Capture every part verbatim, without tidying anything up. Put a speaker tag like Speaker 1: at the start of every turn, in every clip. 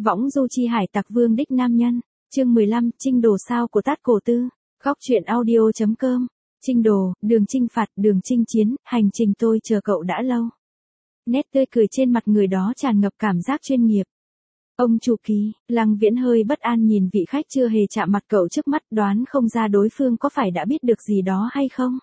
Speaker 1: Võng du chi hải tặc vương đích nam nhân. Chương mười lăm, Trinh đồ sao của Tát Cổ Tư. Góc truyện audio chấm com. Trinh đồ, đường chinh phạt, đường chinh chiến, hành trình tôi chờ cậu đã lâu. Nét tươi cười trên mặt người đó tràn ngập cảm giác chuyên nghiệp. Ông chủ kỳ, Lăng Viễn hơi bất an nhìn vị khách chưa hề chạm mặt cậu trước mắt, đoán không ra đối phương có phải đã biết được gì đó hay không.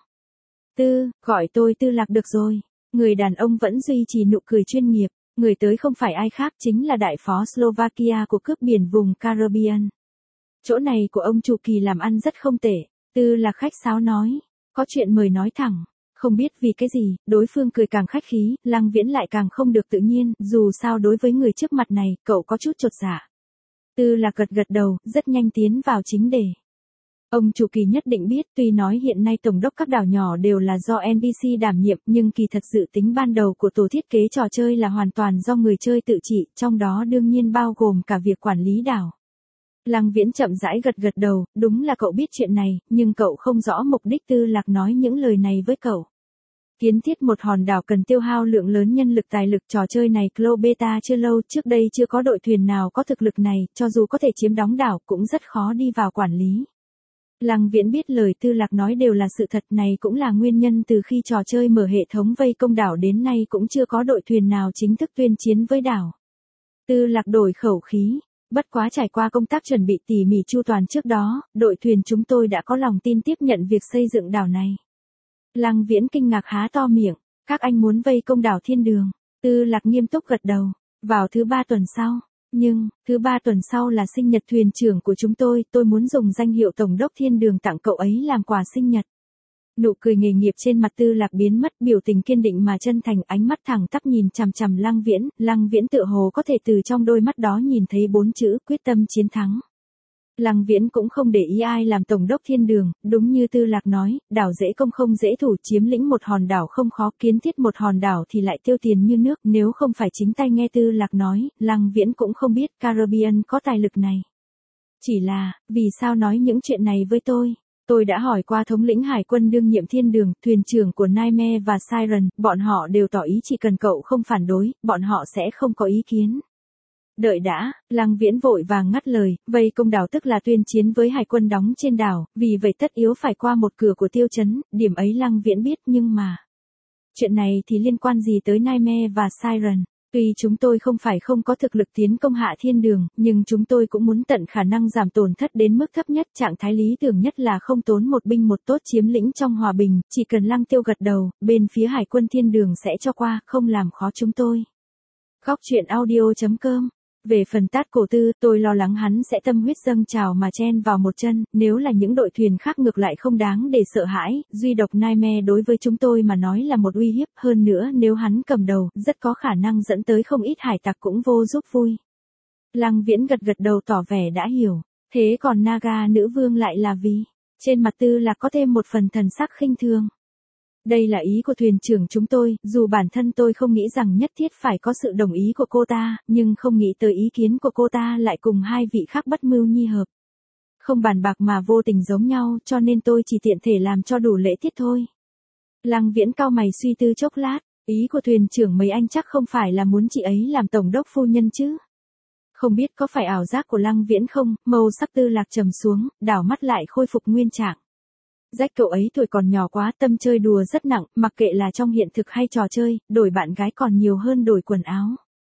Speaker 1: Tư, gọi tôi Tư Lạc được rồi. Người đàn ông vẫn duy trì nụ cười chuyên nghiệp. Người tới không phải ai khác chính là đại phó Slovakia của cướp biển vùng Caribbean. Chỗ này của ông chủ kỳ làm ăn rất không tệ. Tư Lạc khách sáo nói. Có chuyện mời nói thẳng. Không biết vì cái gì, đối phương cười càng khách khí, Lăng Viễn lại càng không được tự nhiên, dù sao đối với người trước mặt này, cậu có chút chột dạ. Tư Lạc gật gật đầu, rất nhanh tiến vào chính đề. Ông chủ kỳ nhất định biết, tuy nói hiện nay tổng đốc các đảo nhỏ đều là do en pê xê đảm nhiệm, nhưng kỳ thật dự tính ban đầu của tổ thiết kế trò chơi là hoàn toàn do người chơi tự trị, trong đó đương nhiên bao gồm cả việc quản lý đảo. Lăng Viễn chậm rãi gật gật đầu, đúng là cậu biết chuyện này, nhưng cậu không rõ mục đích. Tư Lạc nói những lời này với cậu. Kiến thiết một hòn đảo cần tiêu hao lượng lớn nhân lực tài lực, trò chơi này close beta chưa lâu, trước đây chưa có đội thuyền nào có thực lực này, cho dù có thể chiếm đóng đảo cũng rất khó đi vào quản lý. Lăng Viễn biết lời Tư Lạc nói đều là sự thật, này cũng là nguyên nhân từ khi trò chơi mở hệ thống vây công đảo đến nay cũng chưa có đội thuyền nào chính thức tuyên chiến với đảo. Tư Lạc đổi khẩu khí. Bất quá trải qua công tác chuẩn bị tỉ mỉ chu toàn trước đó, đội thuyền chúng tôi đã có lòng tin tiếp nhận việc xây dựng đảo này. Lăng Viễn kinh ngạc há to miệng. Các anh muốn vây công đảo Thiên Đường. Tư Lạc nghiêm túc gật đầu. Vào thứ ba tuần sau. Nhưng, thứ ba tuần sau là sinh nhật thuyền trưởng của chúng tôi, tôi muốn dùng danh hiệu Tổng đốc Thiên Đường tặng cậu ấy làm quà sinh nhật. Nụ cười nghề nghiệp trên mặt Tư Lạc biến mất, biểu tình kiên định mà chân thành, ánh mắt thẳng tắp nhìn chằm chằm Lăng Viễn. Lăng Viễn tựa hồ có thể từ trong đôi mắt đó nhìn thấy bốn chữ quyết tâm chiến thắng. Lăng Viễn cũng không để ý ai làm Tổng đốc Thiên Đường, đúng như Tư Lạc nói, đảo dễ công không dễ thủ, chiếm lĩnh một hòn đảo không khó, kiến thiết một hòn đảo thì lại tiêu tiền như nước, nếu không phải chính tay nghe Tư Lạc nói, Lăng Viễn cũng không biết Caribbean có tài lực này. Chỉ là, vì sao nói những chuyện này với tôi? Tôi đã hỏi qua thống lĩnh hải quân đương nhiệm Thiên Đường, thuyền trưởng của Nightmare và Siren, bọn họ đều tỏ ý chỉ cần cậu không phản đối, bọn họ sẽ không có ý kiến. Đợi đã, Lăng Viễn vội vàng ngắt lời, vây công đảo tức là tuyên chiến với hải quân đóng trên đảo, vì vậy tất yếu phải qua một cửa của tiêu chấn, điểm ấy Lăng Viễn biết, nhưng mà... Chuyện này thì liên quan gì tới Nightmare và Siren? Tuy chúng tôi không phải không có thực lực tiến công hạ Thiên Đường, nhưng chúng tôi cũng muốn tận khả năng giảm tổn thất đến mức thấp nhất, trạng thái lý tưởng nhất là không tốn một binh một tốt chiếm lĩnh trong hòa bình, chỉ cần Lăng Tiêu gật đầu, bên phía hải quân Thiên Đường sẽ cho qua, không làm khó chúng tôi. Góc truyện audio chấm com. Về phần Tát Cổ Tư, tôi lo lắng hắn sẽ tâm huyết dâng trào mà chen vào một chân, nếu là những đội thuyền khác ngược lại không đáng để sợ hãi, duy độc Nightmare đối với chúng tôi mà nói là một uy hiếp, hơn nữa nếu hắn cầm đầu, rất có khả năng dẫn tới không ít hải tặc cũng vô giúp vui. Lăng Viễn gật gật đầu tỏ vẻ đã hiểu, thế còn Naga nữ vương lại là vì, trên mặt Tư Lạc có thêm một phần thần sắc khinh thường. Đây là ý của thuyền trưởng chúng tôi, dù bản thân tôi không nghĩ rằng nhất thiết phải có sự đồng ý của cô ta, nhưng không nghĩ tới ý kiến của cô ta lại cùng hai vị khác bất mưu nhi hợp. Không bàn bạc mà vô tình giống nhau, cho nên tôi chỉ tiện thể làm cho đủ lễ tiết thôi. Lăng Viễn cau mày suy tư chốc lát, ý của thuyền trưởng mấy anh chắc không phải là muốn chị ấy làm tổng đốc phu nhân chứ. Không biết có phải ảo giác của Lăng Viễn không, màu sắc Tư Lạc trầm xuống, đảo mắt lại khôi phục nguyên trạng. Rách cậu ấy tuổi còn nhỏ quá, tâm chơi đùa rất nặng, mặc kệ là trong hiện thực hay trò chơi, đổi bạn gái còn nhiều hơn đổi quần áo.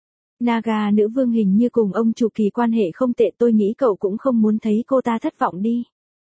Speaker 1: Naga nữ vương hình như cùng ông chủ kỳ quan hệ không tệ, tôi nghĩ cậu cũng không muốn thấy cô ta thất vọng đi.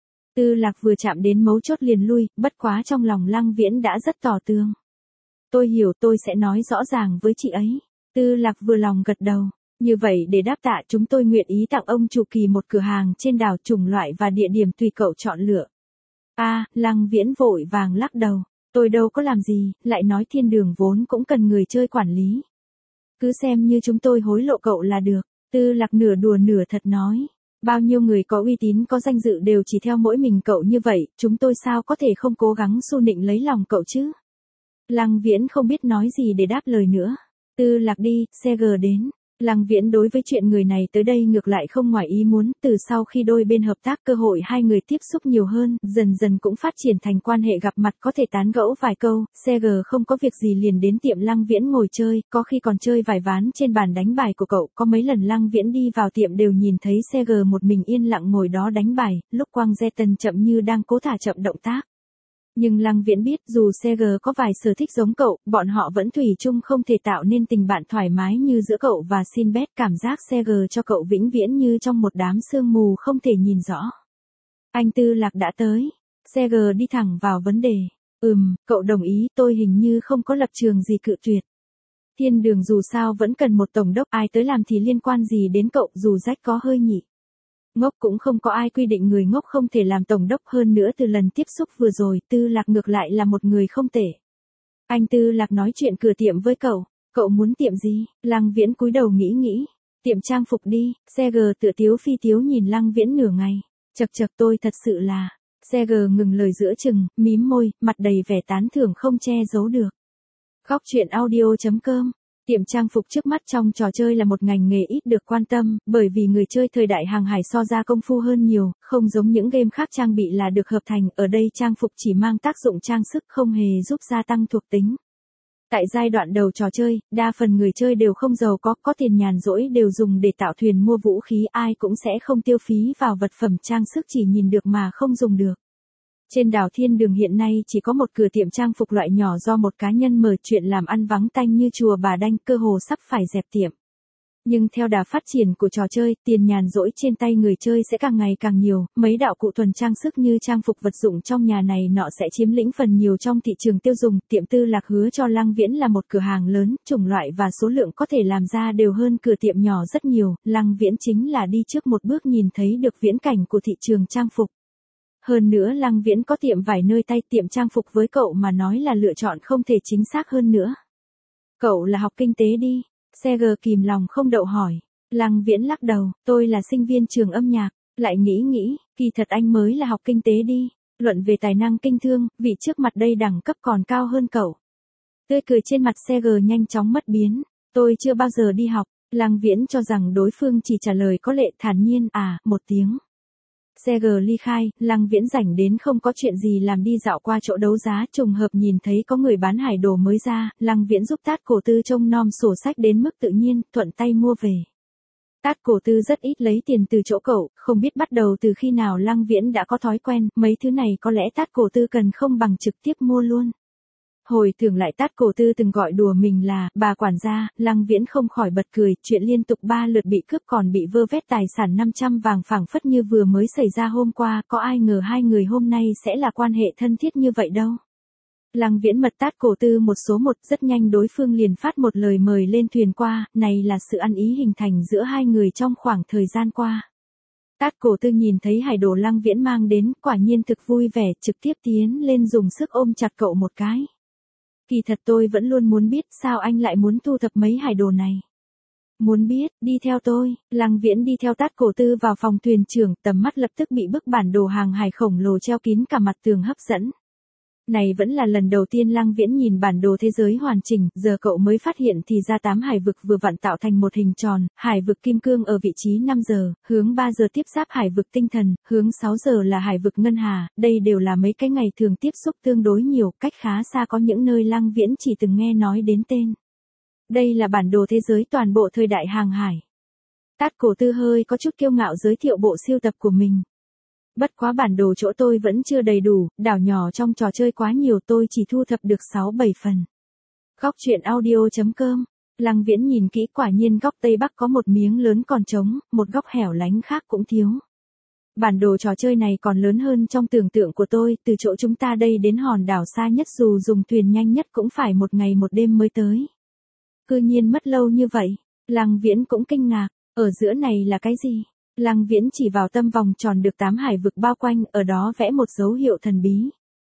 Speaker 1: Tư Lạc vừa chạm đến mấu chốt liền lui, bất quá trong lòng Lăng Viễn đã rất tỏ tường. Tôi hiểu, tôi sẽ nói rõ ràng với chị ấy. Tư Lạc vừa lòng gật đầu. Như vậy để đáp tạ chúng tôi nguyện ý tặng ông chủ kỳ một cửa hàng trên đảo, chủng loại và địa điểm tùy cậu chọn lựa. A, à, Lăng Viễn vội vàng lắc đầu, tôi đâu có làm gì, lại nói Thiên Đường vốn cũng cần người chơi quản lý. Cứ xem như chúng tôi hối lộ cậu là được. Tư Lạc nửa đùa nửa thật nói, bao nhiêu người có uy tín có danh dự đều chỉ theo mỗi mình cậu như vậy, chúng tôi sao có thể không cố gắng xu nịnh lấy lòng cậu chứ. Lăng Viễn không biết nói gì để đáp lời nữa. Tư Lạc đi, xe G đến. Lăng Viễn đối với chuyện người này tới đây ngược lại không ngoài ý muốn, từ sau khi đôi bên hợp tác cơ hội hai người tiếp xúc nhiều hơn, dần dần cũng phát triển thành quan hệ gặp mặt có thể tán gẫu vài câu, xê giê không có việc gì liền đến tiệm Lăng Viễn ngồi chơi, có khi còn chơi vài ván trên bàn đánh bài của cậu, có mấy lần Lăng Viễn đi vào tiệm đều nhìn thấy xê giê một mình yên lặng ngồi đó đánh bài, lúc Quang Gia Tân chậm như đang cố thả chậm động tác. Nhưng Lăng Viễn biết dù xê giê có vài sở thích giống cậu, bọn họ vẫn thủy chung không thể tạo nên tình bạn thoải mái như giữa cậu và Sinbad, cảm giác xê giê cho cậu vĩnh viễn như trong một đám sương mù không thể nhìn rõ. Anh Tư Lạc đã tới. xê giê đi thẳng vào vấn đề. Ừm, cậu đồng ý, tôi hình như không có lập trường gì cự tuyệt. Thiên đường dù sao vẫn cần một tổng đốc, ai tới làm thì liên quan gì đến cậu, dù rách có hơi nhỉ. Ngốc cũng không có ai quy định người ngốc không thể làm tổng đốc, hơn nữa từ lần tiếp xúc vừa rồi Tư Lạc ngược lại là một người không tệ. Anh Tư Lạc nói chuyện cửa tiệm với cậu, cậu muốn tiệm gì? Lăng Viễn cúi đầu nghĩ nghĩ, tiệm trang phục đi, xê giê tựa tiếu phi tiếu nhìn Lăng Viễn nửa ngày, chật chật tôi thật sự là, xê giê ngừng lời giữa chừng, mím môi, mặt đầy vẻ tán thưởng không che giấu được. Góc truyện audio chấm com. Tiệm trang phục trước mắt trong trò chơi là một ngành nghề ít được quan tâm, bởi vì người chơi thời đại hàng hải so ra công phu hơn nhiều, không giống những game khác trang bị là được hợp thành, ở đây trang phục chỉ mang tác dụng trang sức không hề giúp gia tăng thuộc tính. Tại giai đoạn đầu trò chơi, đa phần người chơi đều không giàu có, có tiền nhàn rỗi đều dùng để tạo thuyền mua vũ khí, ai cũng sẽ không tiêu phí vào vật phẩm trang sức chỉ nhìn được mà không dùng được. Trên đảo Thiên Đường hiện nay chỉ có một cửa tiệm trang phục loại nhỏ do một cá nhân mở, chuyện làm ăn vắng tanh như chùa Bà Đanh, cơ hồ sắp phải dẹp tiệm. Nhưng theo đà phát triển của trò chơi, tiền nhàn rỗi trên tay người chơi sẽ càng ngày càng nhiều, mấy đạo cụ thuần trang sức như trang phục vật dụng trong nhà này nọ sẽ chiếm lĩnh phần nhiều trong thị trường tiêu dùng. Tiệm Tư Lạc hứa cho Lăng Viễn là một cửa hàng lớn, chủng loại và số lượng có thể làm ra đều hơn cửa tiệm nhỏ rất nhiều, Lăng Viễn chính là đi trước một bước nhìn thấy được viễn cảnh của thị trường trang phục. Hơn nữa Lăng Viễn có tiệm vải nơi tay, tiệm trang phục với cậu mà nói là lựa chọn không thể chính xác hơn nữa. Cậu là học kinh tế đi, xê giê kìm lòng không đậu hỏi. Lăng Viễn lắc đầu, tôi là sinh viên trường âm nhạc, lại nghĩ nghĩ, kỳ thật anh mới là học kinh tế đi, luận về tài năng kinh thương, vị trước mặt đây đẳng cấp còn cao hơn cậu. Tươi cười trên mặt xê giê nhanh chóng mất biến, tôi chưa bao giờ đi học, Lăng Viễn cho rằng đối phương chỉ trả lời có lệ, thản nhiên, à, một tiếng. xê giê ly khai, Lăng Viễn rảnh đến không có chuyện gì làm đi dạo qua chỗ đấu giá, trùng hợp nhìn thấy có người bán hải đồ mới ra, Lăng Viễn giúp Tát Cổ Tư trông nom sổ sách đến mức tự nhiên, thuận tay mua về. Tát Cổ Tư rất ít lấy tiền từ chỗ cậu, không biết bắt đầu từ khi nào Lăng Viễn đã có thói quen, mấy thứ này có lẽ Tát Cổ Tư cần không bằng trực tiếp mua luôn. Hồi tưởng lại Tát Cổ Tư từng gọi đùa mình là bà quản gia, Lăng Viễn không khỏi bật cười, chuyện liên tục ba lượt bị cướp còn bị vơ vét tài sản năm trăm vàng phảng phất như vừa mới xảy ra hôm qua, có ai ngờ hai người hôm nay sẽ là quan hệ thân thiết như vậy đâu. Lăng Viễn mật Tát Cổ Tư một số một, rất nhanh đối phương liền phát một lời mời lên thuyền qua, này là sự ăn ý hình thành giữa hai người trong khoảng thời gian qua. Tát Cổ Tư nhìn thấy hải đồ Lăng Viễn mang đến, quả nhiên thực vui vẻ, trực tiếp tiến lên dùng sức ôm chặt cậu một cái. Kỳ thật tôi vẫn luôn muốn biết sao anh lại muốn thu thập mấy hải đồ này. Muốn biết, đi theo tôi, Lăng Viễn đi theo Tát Cổ Tư vào phòng thuyền trưởng, tầm mắt lập tức bị bức bản đồ hàng hải khổng lồ treo kín cả mặt tường hấp dẫn. Này vẫn là lần đầu tiên Lăng Viễn nhìn bản đồ thế giới hoàn chỉnh, giờ cậu mới phát hiện thì ra tám hải vực vừa vặn tạo thành một hình tròn, hải vực Kim Cương ở vị trí năm giờ, hướng ba giờ tiếp giáp hải vực Tinh Thần, hướng sáu giờ là hải vực Ngân Hà, đây đều là mấy cái ngày thường tiếp xúc tương đối nhiều, cách khá xa có những nơi Lăng Viễn chỉ từng nghe nói đến tên. Đây là bản đồ thế giới toàn bộ thời đại hàng hải. Tát Cổ Tư hơi có chút kiêu ngạo giới thiệu bộ siêu tập của mình. Bất quá bản đồ chỗ tôi vẫn chưa đầy đủ, đảo nhỏ trong trò chơi quá nhiều, tôi chỉ thu thập được sáu bảy phần. Góc truyện audio chấm com. Lăng Viễn nhìn kỹ, quả nhiên góc Tây Bắc có một miếng lớn còn trống, một góc hẻo lánh khác cũng thiếu. Bản đồ trò chơi này còn lớn hơn trong tưởng tượng của tôi, từ chỗ chúng ta đây đến hòn đảo xa nhất dù dùng thuyền nhanh nhất cũng phải một ngày một đêm mới tới. Cư nhiên mất lâu như vậy, Lăng Viễn cũng kinh ngạc, ở giữa này là cái gì? Lăng Viễn chỉ vào tâm vòng tròn được tám hải vực bao quanh, ở đó vẽ một dấu hiệu thần bí.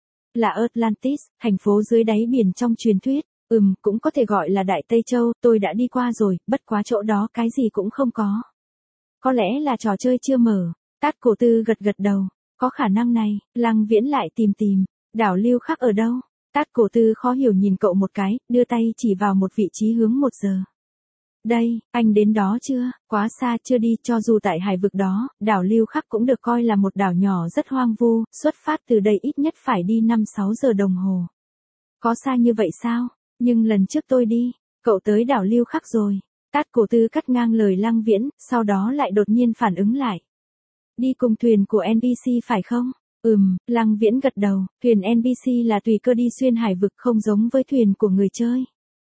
Speaker 1: Là Atlantis, thành phố dưới đáy biển trong truyền thuyết, ừm, cũng có thể gọi là Đại Tây Châu, tôi đã đi qua rồi, bất quá chỗ đó cái gì cũng không có. Có lẽ là trò chơi chưa mở, Tát Cổ Tư gật gật đầu, có khả năng này, Lăng Viễn lại tìm tìm, đảo lưu khắc ở đâu? Tát Cổ Tư khó hiểu nhìn cậu một cái, đưa tay chỉ vào một vị trí hướng một giờ. Đây, anh đến đó chưa? Quá xa chưa đi, cho dù tại hải vực đó, đảo Lưu Khắc cũng được coi là một đảo nhỏ rất hoang vu, xuất phát từ đây ít nhất phải đi năm sáu giờ đồng hồ. Có xa như vậy sao? Nhưng lần trước tôi đi, cậu tới đảo Lưu Khắc rồi. Tát Cổ Tư cắt ngang lời Lăng Viễn, sau đó lại đột nhiên phản ứng lại. Đi cùng thuyền của en pê xê phải không? Ừm, Lăng Viễn gật đầu, thuyền en pê xê là tùy cơ đi xuyên hải vực không giống với thuyền của người chơi.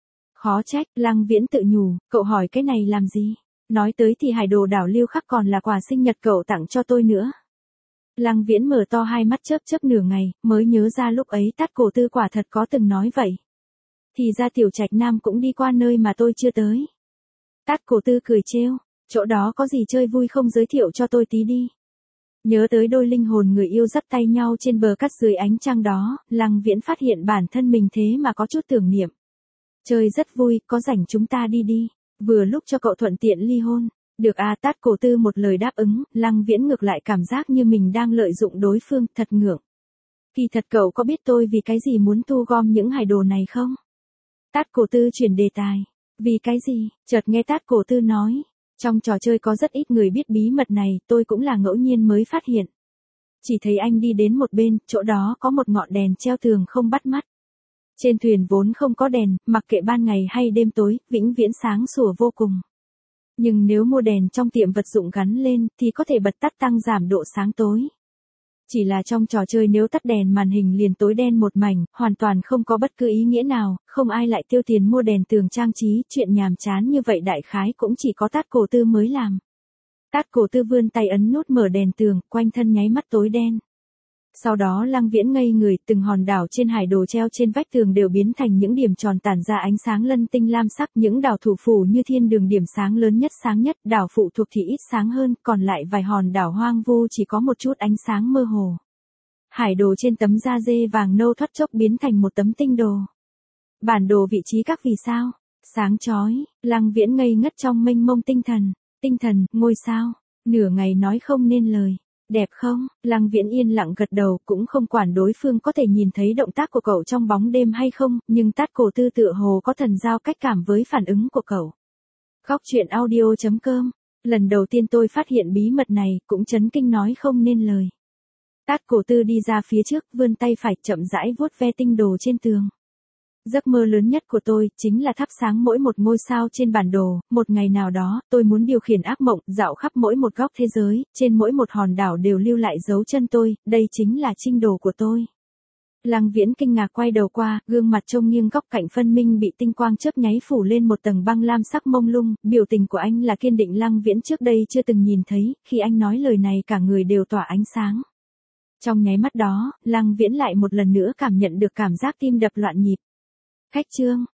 Speaker 1: Khó trách, Lăng Viễn tự nhủ, cậu hỏi cái này làm gì? Nói tới thì hải đồ đảo Lưu Khắc còn là quà sinh nhật cậu tặng cho tôi nữa. Lăng Viễn mở to hai mắt chớp chớp nửa ngày, mới nhớ ra lúc ấy Tát Cổ Tư quả thật có từng nói vậy. Thì ra Tiểu Trạch Nam cũng đi qua nơi mà tôi chưa tới. Tát Cổ Tư cười trêu, chỗ đó có gì chơi vui không giới thiệu cho tôi tí đi. Nhớ tới đôi linh hồn người yêu dắt tay nhau trên bờ cát dưới ánh trăng đó, Lăng Viễn phát hiện bản thân mình thế mà có chút tưởng niệm. Chơi rất vui, có rảnh chúng ta đi đi, vừa lúc cho cậu thuận tiện ly hôn. Được à, Tát Cổ Tư một lời đáp ứng, Lăng Viễn ngược lại cảm giác như mình đang lợi dụng đối phương, thật ngượng. Kỳ thật cậu có biết tôi vì cái gì muốn thu gom những hải đồ này không? Tát Cổ Tư chuyển đề tài. Vì cái gì? Chợt nghe Tát Cổ Tư nói. Trong trò chơi có rất ít người biết bí mật này, tôi cũng là ngẫu nhiên mới phát hiện. Chỉ thấy anh đi đến một bên, chỗ đó có một ngọn đèn treo tường không bắt mắt. Trên thuyền vốn không có đèn, mặc kệ ban ngày hay đêm tối, vĩnh viễn sáng sủa vô cùng. Nhưng nếu mua đèn trong tiệm vật dụng gắn lên, thì có thể bật tắt tăng giảm độ sáng tối. Chỉ là trong trò chơi nếu tắt đèn màn hình liền tối đen một mảnh, hoàn toàn không có bất cứ ý nghĩa nào, không ai lại tiêu tiền mua đèn tường trang trí, chuyện nhàm chán như vậy đại khái cũng chỉ có Tát Cổ Tư mới làm. Tát Cổ Tư vươn tay ấn nút mở đèn tường, quanh thân nháy mắt tối đen. Sau đó Lăng Viễn ngây người, từng hòn đảo trên hải đồ treo trên vách tường đều biến thành những điểm tròn tản ra ánh sáng lân tinh lam sắc, những đảo thủ phủ như thiên đường điểm sáng lớn nhất sáng nhất, đảo phụ thuộc thì ít sáng hơn, còn lại vài hòn đảo hoang vu chỉ có một chút ánh sáng mơ hồ. Hải đồ trên tấm da dê vàng nâu thoát chốc biến thành một tấm tinh đồ. Bản đồ vị trí các vì sao, sáng chói, Lăng Viễn ngây ngất trong mênh mông tinh thần, tinh thần, ngôi sao, nửa ngày nói không nên lời. Đẹp không? Lăng Viễn yên lặng gật đầu, cũng không quản đối phương có thể nhìn thấy động tác của cậu trong bóng đêm hay không, nhưng Tát Cổ Tư tựa hồ có thần giao cách cảm với phản ứng của cậu. Góc truyện audio chấm com. Lần đầu tiên tôi phát hiện bí mật này, cũng chấn kinh nói không nên lời. Tát Cổ Tư đi ra phía trước, vươn tay phải chậm rãi vuốt ve tinh đồ trên tường. Giấc mơ lớn nhất của tôi, chính là thắp sáng mỗi một ngôi sao trên bản đồ, một ngày nào đó, tôi muốn điều khiển ác mộng, dạo khắp mỗi một góc thế giới, trên mỗi một hòn đảo đều lưu lại dấu chân tôi, đây chính là trinh đồ của tôi. Lăng Viễn kinh ngạc quay đầu qua, gương mặt trông nghiêng góc cạnh phân minh bị tinh quang chớp nháy phủ lên một tầng băng lam sắc mông lung, biểu tình của anh là kiên định Lăng Viễn trước đây chưa từng nhìn thấy, khi anh nói lời này cả người đều tỏa ánh sáng. Trong nháy mắt đó, Lăng Viễn lại một lần nữa cảm nhận được cảm giác tim đập loạn nhịp. Khách trương,